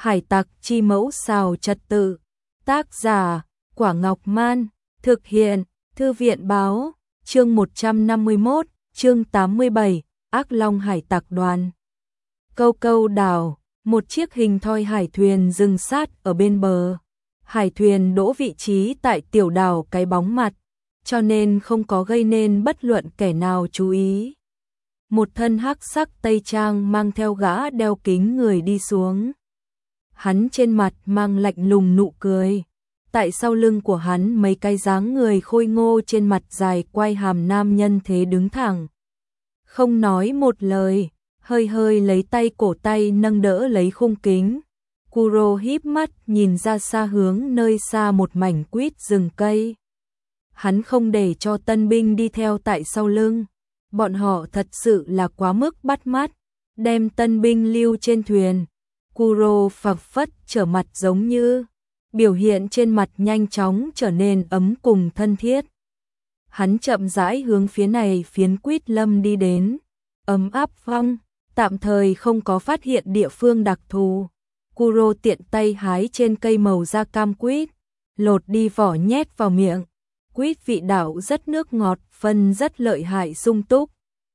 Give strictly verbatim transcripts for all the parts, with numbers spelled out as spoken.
Hải tặc chi mẫu xào trật tự. Tác giả, Quả Ngọc Man. Thực hiện, Thư viện báo. Chương một trăm năm mươi mốt, chương tám mươi bảy, Ác Long hải tặc đoàn. Câu câu đảo, một chiếc hình thoi hải thuyền dừng sát ở bên bờ. Hải thuyền đỗ vị trí tại tiểu đảo cái bóng mặt, cho nên không có gây nên bất luận kẻ nào chú ý. Một thân hắc sắc tây trang mang theo gã đeo kính người đi xuống. Hắn trên mặt mang lạnh lùng nụ cười. Tại sau lưng của hắn mấy cái dáng người khôi ngô trên mặt dài quai hàm nam nhân thế đứng thẳng. Không nói một lời, hơi hơi lấy tay cổ tay nâng đỡ lấy khung kính. Kuro híp mắt nhìn ra xa hướng nơi xa một mảnh quýt rừng cây. Hắn không để cho tân binh đi theo tại sau lưng. Bọn họ thật sự là quá mức bắt mắt, đem tân binh lưu trên thuyền. Kuro phập phất trở mặt giống như, biểu hiện trên mặt nhanh chóng trở nên ấm cùng thân thiết. Hắn chậm rãi hướng phía này phiến quýt lâm đi đến, ấm áp phong, tạm thời không có phát hiện địa phương đặc thù. Kuro tiện tay hái trên cây màu da cam quýt, lột đi vỏ nhét vào miệng. Quýt vị đạo rất nước ngọt, phân rất lợi hại sung túc.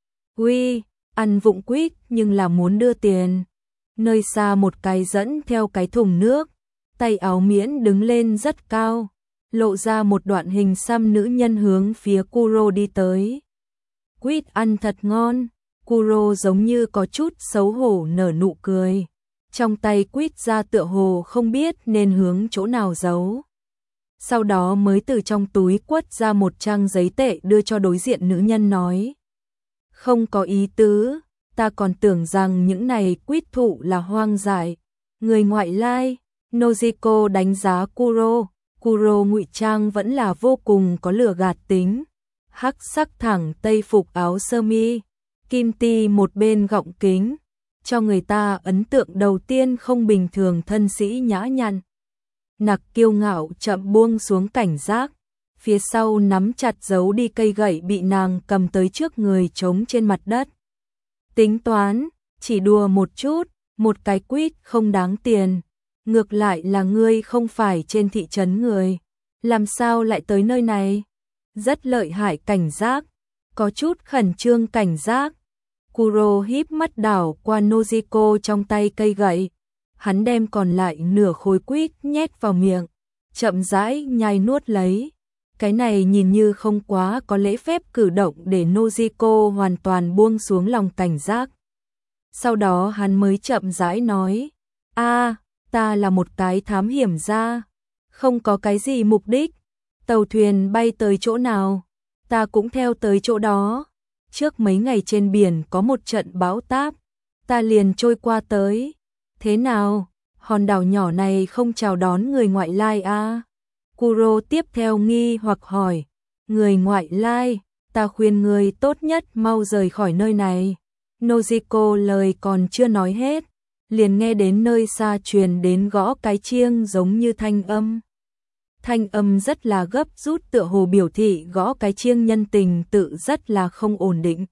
Uy, ăn vụng quýt nhưng là muốn đưa tiền. Nơi xa một cái dẫn theo cái thùng nước, tay áo miễn đứng lên rất cao, lộ ra một đoạn hình xăm nữ nhân hướng phía Kuro đi tới. Quýt ăn thật ngon, Kuro giống như có chút xấu hổ nở nụ cười. Trong tay quýt ra tựa hồ không biết nên hướng chỗ nào giấu. Sau đó mới từ trong túi quất ra một trang giấy tệ đưa cho đối diện nữ nhân nói. Không có ý tứ, ta còn tưởng rằng những này quýt thụ là hoang dại. Người ngoại lai, Nojiko đánh giá Kuro, Kuro ngụy trang vẫn là vô cùng có lừa gạt tính. Hắc sắc thẳng tây phục áo sơ mi, kim ti một bên gọng kính, cho người ta ấn tượng đầu tiên không bình thường thân sĩ nhã nhặn. Nặc kiêu ngạo chậm buông xuống cảnh giác, phía sau nắm chặt giấu đi cây gậy bị nàng cầm tới trước người trống trên mặt đất. Tính toán, chỉ đùa một chút, một cái quýt không đáng tiền. Ngược lại là ngươi không phải trên thị trấn người, làm sao lại tới nơi này? Rất lợi hại cảnh giác, có chút khẩn trương cảnh giác. Kuro híp mắt đảo qua Nojiko trong tay cây gậy. Hắn đem còn lại nửa khối quýt nhét vào miệng, chậm rãi nhai nuốt lấy. Cái này nhìn như không quá có lễ phép cử động để Nojiko hoàn toàn buông xuống lòng cảnh giác. Sau đó hắn mới chậm rãi nói, a, ta là một cái thám hiểm gia, không có cái gì mục đích. Tàu thuyền bay tới chỗ nào, ta cũng theo tới chỗ đó. Trước mấy ngày trên biển có một trận bão táp, ta liền trôi qua tới. Thế nào, hòn đảo nhỏ này không chào đón người ngoại lai à? Kuro tiếp theo nghi hoặc hỏi, người ngoại lai, ta khuyên người tốt nhất mau rời khỏi nơi này. Nojiko lời còn chưa nói hết, liền nghe đến nơi xa truyền đến gõ cái chiêng giống như thanh âm. Thanh âm rất là gấp rút tựa hồ biểu thị gõ cái chiêng nhân tình tự rất là không ổn định.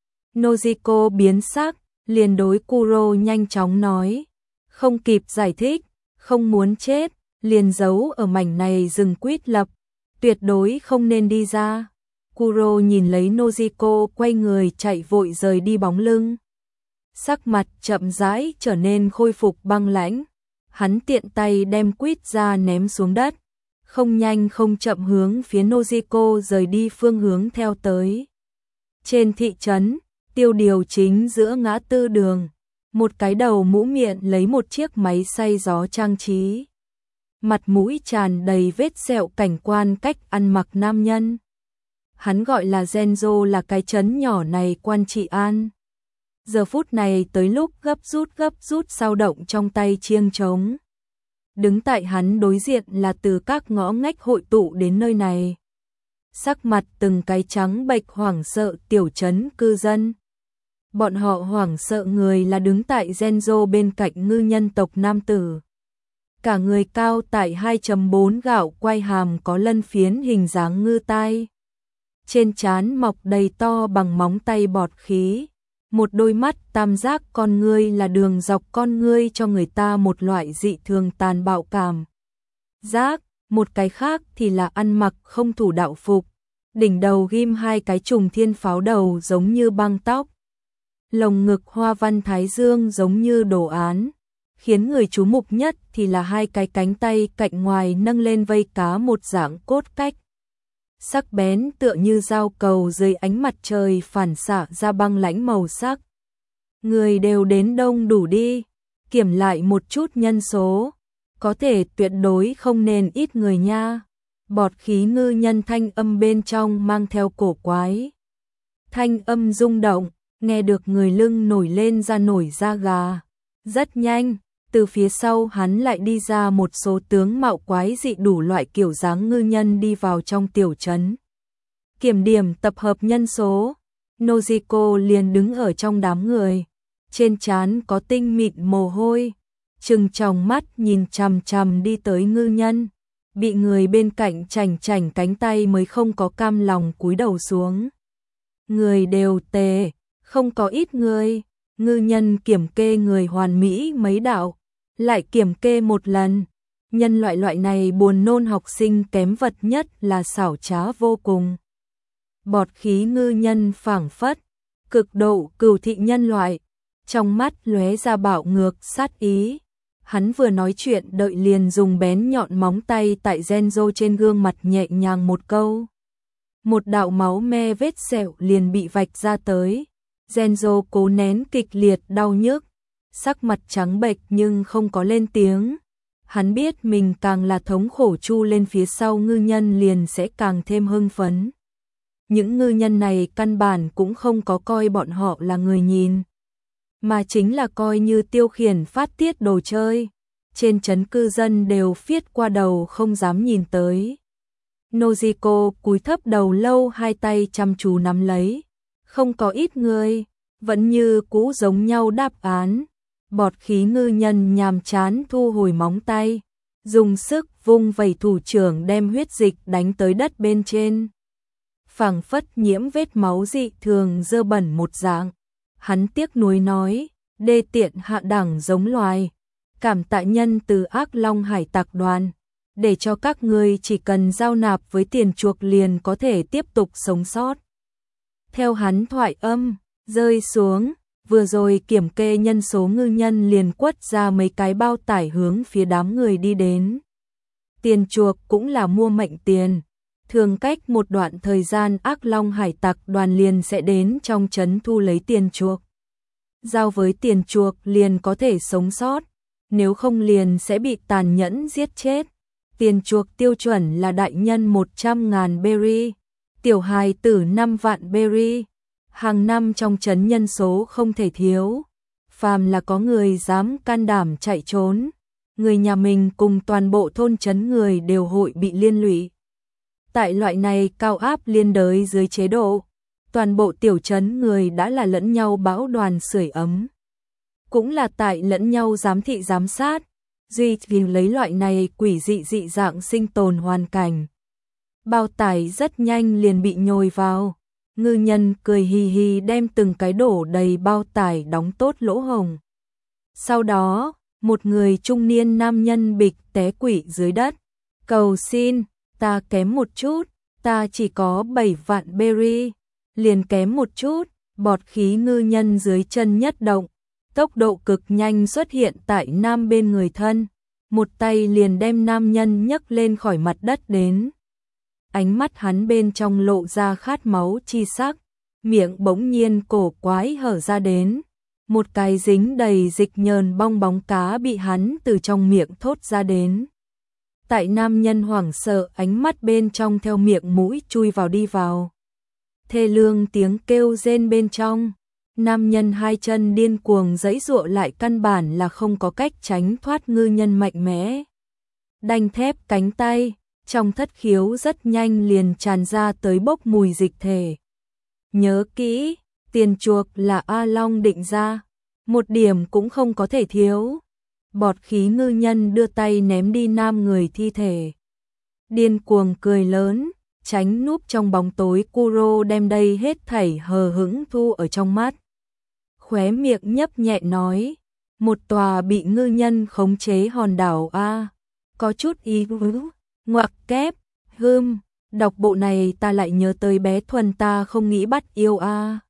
Nojiko biến sắc, liền đối Kuro nhanh chóng nói. Không kịp giải thích, không muốn chết, liền giấu ở mảnh này rừng quýt lập, tuyệt đối không nên đi ra. Kuro nhìn lấy Nojiko quay người chạy vội rời đi bóng lưng. Sắc mặt chậm rãi trở nên khôi phục băng lãnh. Hắn tiện tay đem quýt ra ném xuống đất, không nhanh không chậm hướng phía Nojiko rời đi phương hướng theo tới. Trên thị trấn, tiêu điều chính giữa ngã tư đường. Một cái đầu mũ miệng lấy một chiếc máy xay gió trang trí. Mặt mũi tràn đầy vết sẹo cảnh quan cách ăn mặc nam nhân. Hắn gọi là Genzo là cái trấn nhỏ này quan trị an. Giờ phút này tới lúc gấp rút gấp rút sao động trong tay chiêng trống. Đứng tại hắn đối diện là từ các ngõ ngách hội tụ đến nơi này. Sắc mặt từng cái trắng bệch hoảng sợ tiểu trấn cư dân. Bọn họ hoảng sợ người là đứng tại Genzo bên cạnh ngư nhân tộc nam tử. Cả người cao tại hai chấm bốn gạo quai hàm có lân phiến hình dáng ngư tai. Trên trán mọc đầy to bằng móng tay bọt khí. Một đôi mắt tam giác con ngươi là đường dọc con ngươi cho người ta một loại dị thường tàn bạo cảm giác, một cái khác thì là ăn mặc không thủ đạo phục, đỉnh đầu ghim hai cái trùng thiên pháo đầu giống như băng tóc, lồng ngực hoa văn thái dương giống như đồ án, khiến người chú mục nhất thì là hai cái cánh tay cạnh ngoài nâng lên vây cá một dạng cốt cách. Sắc bén tựa như dao cầu dưới ánh mặt trời phản xạ ra băng lãnh màu sắc. Người đều đến đông đủ đi, kiểm lại một chút nhân số, có thể tuyệt đối không nên ít người nha. Bọt khí ngư nhân thanh âm bên trong mang theo cổ quái. Thanh âm rung động, nghe được người lưng nổi lên da nổi da gà. Rất nhanh, từ phía sau hắn lại đi ra một số tướng mạo quái dị đủ loại kiểu dáng ngư nhân đi vào trong tiểu trấn. Kiểm điểm tập hợp nhân số, Nojiko liền đứng ở trong đám người, trên trán có tinh mịn mồ hôi, trừng tròng mắt nhìn chằm chằm đi tới ngư nhân, bị người bên cạnh chảnh chảnh cánh tay mới không có cam lòng cúi đầu xuống. Người đều tề, không có ít người, ngư nhân kiểm kê người hoàn mỹ mấy đạo, lại kiểm kê một lần. Nhân loại loại này buồn nôn học sinh kém vật nhất là xảo trá vô cùng. Bọt khí ngư nhân phảng phất, cực độ cừu thị nhân loại, trong mắt lóe ra bạo ngược sát ý. Hắn vừa nói chuyện đợi liền dùng bén nhọn móng tay tại Genzo trên gương mặt nhẹ nhàng một câu. Một đạo máu me vết sẹo liền bị vạch ra tới. Genzo cố nén kịch liệt đau nhức, sắc mặt trắng bệch nhưng không có lên tiếng. Hắn biết mình càng là thống khổ chu lên phía sau ngư nhân liền sẽ càng thêm hưng phấn. Những ngư nhân này căn bản cũng không có coi bọn họ là người nhìn, mà chính là coi như tiêu khiển phát tiết đồ chơi. Trên trấn cư dân đều phiết qua đầu không dám nhìn tới. Nojiko cúi thấp đầu lâu, hai tay chăm chú nắm lấy. Không có ít người, vẫn như cũ giống nhau đáp án. Bọt khí ngư nhân nhàm chán thu hồi móng tay, dùng sức vung vẩy thủ trưởng đem huyết dịch đánh tới đất bên trên. Phảng phất nhiễm vết máu dị thường dơ bẩn một dạng. Hắn tiếc nuối nói, đê tiện hạ đẳng giống loài, cảm tạ nhân từ Ác Long Hải Tặc đoàn, để cho các ngươi chỉ cần giao nạp với tiền chuộc liền có thể tiếp tục sống sót. Theo hắn thoại âm rơi xuống, vừa rồi kiểm kê nhân số ngư nhân liền quất ra mấy cái bao tải hướng phía đám người đi đến. Tiền chuộc cũng là mua mệnh tiền. Thường cách một đoạn thời gian Ác Long Hải Tặc đoàn liền sẽ đến trong trấn thu lấy tiền chuộc. Giao với tiền chuộc liền có thể sống sót, nếu không liền sẽ bị tàn nhẫn giết chết. Tiền chuộc tiêu chuẩn là đại nhân một trăm ngàn berry, tiểu hài tử năm vạn berry. Hàng năm trong trấn nhân số không thể thiếu, phàm là có người dám can đảm chạy trốn, người nhà mình cùng toàn bộ thôn trấn người đều hội bị liên lụy. Tại loại này cao áp liên đới dưới chế độ, toàn bộ tiểu trấn người đã là lẫn nhau bão đoàn sưởi ấm. Cũng là tại lẫn nhau giám thị giám sát, duy vì lấy loại này quỷ dị dị dạng sinh tồn hoàn cảnh. Bao tải rất nhanh liền bị nhồi vào, ngư nhân cười hì hì đem từng cái đổ đầy bao tải đóng tốt lỗ hổng. Sau đó, một người trung niên nam nhân bịch té quỵ dưới đất, cầu xin, ta kém một chút, ta chỉ có bảy vạn berry, liền kém một chút. Bọt khí ngư nhân dưới chân nhất động, tốc độ cực nhanh xuất hiện tại nam bên người thân, một tay liền đem nam nhân nhấc lên khỏi mặt đất đến. Ánh mắt hắn bên trong lộ ra khát máu chi sắc, miệng bỗng nhiên cổ quái hở ra đến, một cái dính đầy dịch nhờn bong bóng cá bị hắn từ trong miệng thốt ra đến. Tại nam nhân hoảng sợ, ánh mắt bên trong theo miệng mũi chui vào đi vào. Thê lương tiếng kêu rên bên trong, nam nhân hai chân điên cuồng giãy giụa lại căn bản là không có cách tránh thoát ngư nhân mạnh mẽ. Đanh thép cánh tay, trong thất khiếu rất nhanh liền tràn ra tới bốc mùi dịch thể. Nhớ kỹ, tiền chuộc là A Long định ra, một điểm cũng không có thể thiếu. Bọt khí ngư nhân đưa tay ném đi nam người thi thể. Điên cuồng cười lớn, tránh núp trong bóng tối. Kuro đem đây hết thảy hờ hững thu ở trong mắt. khóe miệng nhấp nhẹ nói, một tòa bị ngư nhân khống chế hòn đảo a, có chút ý tứ, ngoặc kép, hưm, đọc bộ này ta lại nhớ tới bé Thuần ta không nghĩ bắt yêu a.